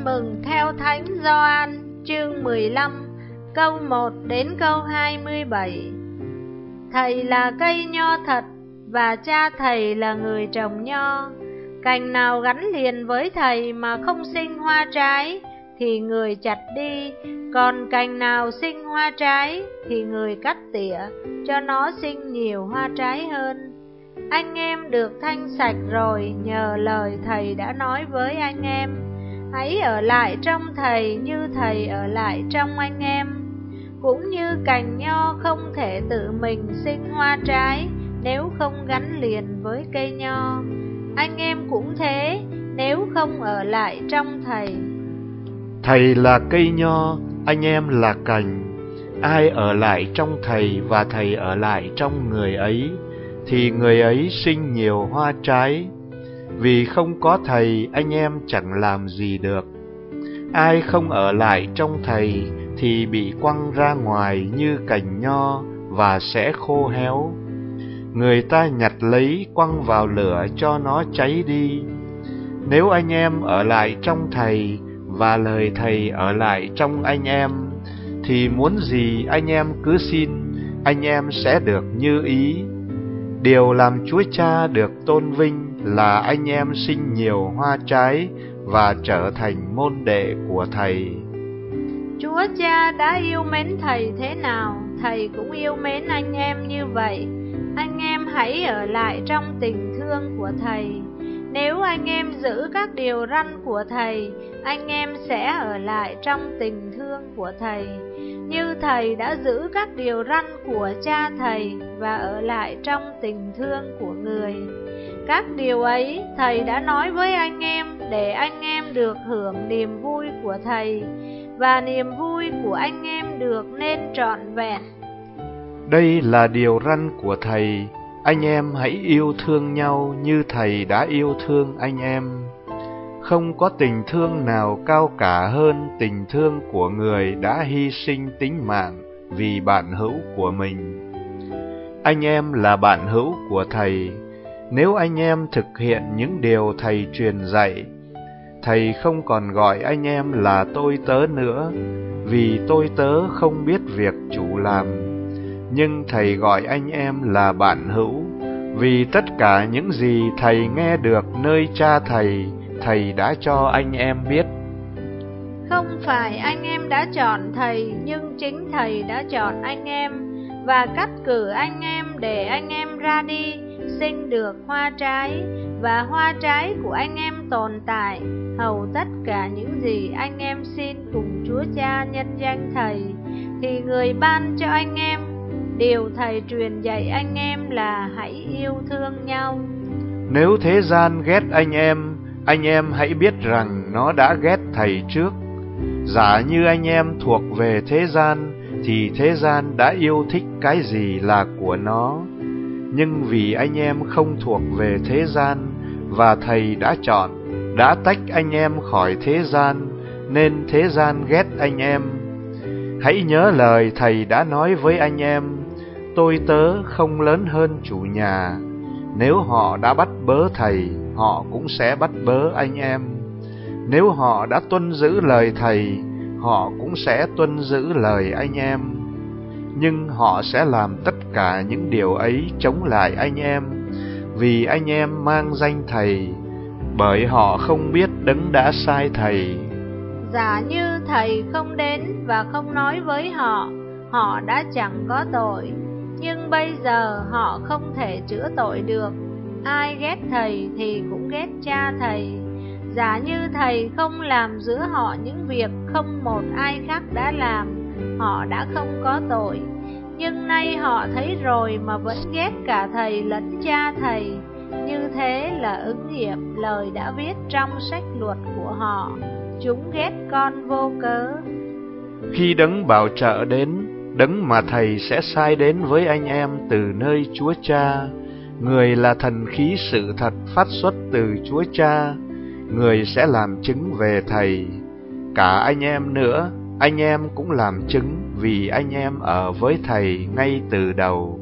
mừng theo Thánh Gioan chương 15 câu 1 đến câu 27. Thầy là cây nho thật và cha thầy là người trồng nho. Cành nào gắn liền với thầy mà không sinh hoa trái thì người chặt đi, còn cành nào sinh hoa trái thì người cắt tỉa cho nó sinh nhiều hoa trái hơn. Anh em được thanh sạch rồi nhờ lời thầy đã nói với anh em. Hãy ở lại trong thầy như thầy ở lại trong anh em. Cũng như cành nho không thể tự mình sinh hoa trái nếu không gắn liền với cây nho, anh em cũng thế nếu không ở lại trong thầy. Thầy là cây nho, anh em là cành. Ai ở lại trong thầy và thầy ở lại trong người ấy thì người ấy sinh nhiều hoa trái. Vì không có thầy anh em chẳng làm gì được. Ai không ở lại trong thầy thì bị quăng ra ngoài như cành nho và sẽ khô héo. Người ta nhặt lấy quăng vào lửa cho nó cháy đi. Nếu anh em ở lại trong thầy và lời thầy ở lại trong anh em thì muốn gì anh em cứ xin, anh em sẽ được như ý. Điều làm Chúa Cha được tôn vinh là anh em sinh nhiều hoa trái và trở thành môn đệ của thầy. Chúa Cha đã yêu mến thầy thế nào, thầy cũng yêu mến anh em như vậy. Anh em hãy ở lại trong tình thương của thầy. Nếu anh em giữ các điều răn của thầy, anh em sẽ ở lại trong tình thương của thầy, như thầy đã giữ các điều răn của cha thầy và ở lại trong tình thương của người. Các điều ấy thầy đã nói với anh em để anh em được hưởng niềm vui của thầy, và niềm vui của anh em được nên trọn vẹn. Đây là điều răn của thầy, anh em hãy yêu thương nhau như thầy đã yêu thương anh em. Không có tình thương nào cao cả hơn tình thương của người đã hy sinh tính mạng vì bạn hữu của mình. Anh em là bạn hữu của thầy nếu anh em thực hiện những điều thầy truyền dạy. Thầy không còn gọi anh em là tôi tớ nữa, vì tôi tớ không biết việc chủ làm. Nhưng thầy gọi anh em là bạn hữu, vì tất cả những gì thầy nghe được nơi cha thầy, thầy đã cho anh em biết. Không phải anh em đã chọn thầy, nhưng chính thầy đã chọn anh em và cắt cử anh em để anh em ra đi, sinh được hoa trái, và hoa trái của anh em tồn tại, hầu tất cả những gì anh em xin cùng Chúa Cha nhân danh thầy, thì người ban cho anh em. Điều thầy truyền dạy anh em là hãy yêu thương nhau. Nếu thế gian ghét anh em hãy biết rằng nó đã ghét thầy trước. Giả như anh em thuộc về thế gian, thì thế gian đã yêu thích cái gì là của nó. Nhưng vì anh em không thuộc về thế gian, và thầy đã chọn, đã tách anh em khỏi thế gian, nên thế gian ghét anh em. Hãy nhớ lời thầy đã nói với anh em: tôi tớ không lớn hơn chủ nhà. Nếu họ đã bắt bớ thầy, họ cũng sẽ bắt bớ anh em. Nếu họ đã tuân giữ lời thầy, họ cũng sẽ tuân giữ lời anh em. Nhưng họ sẽ làm tất cả những điều ấy chống lại anh em, vì anh em mang danh thầy, bởi họ không biết đấng đã sai thầy. Giả như thầy không đến và không nói với họ, họ đã chẳng có tội. Nhưng bây giờ họ không thể chữa tội được. Ai ghét thầy thì cũng ghét cha thầy. Giả như thầy không làm giữa họ những việc không một ai khác đã làm, họ đã không có tội. Nhưng nay họ thấy rồi mà vẫn ghét cả thầy lẫn cha thầy. Như thế là ứng nghiệm lời đã viết trong sách luật của họ: chúng ghét con vô cớ. Khi đấng bảo trợ đến, đấng mà thầy sẽ sai đến với anh em từ nơi Chúa Cha, người là thần khí sự thật phát xuất từ Chúa Cha, người sẽ làm chứng về thầy. Cả anh em nữa, anh em cũng làm chứng vì anh em ở với thầy ngay từ đầu.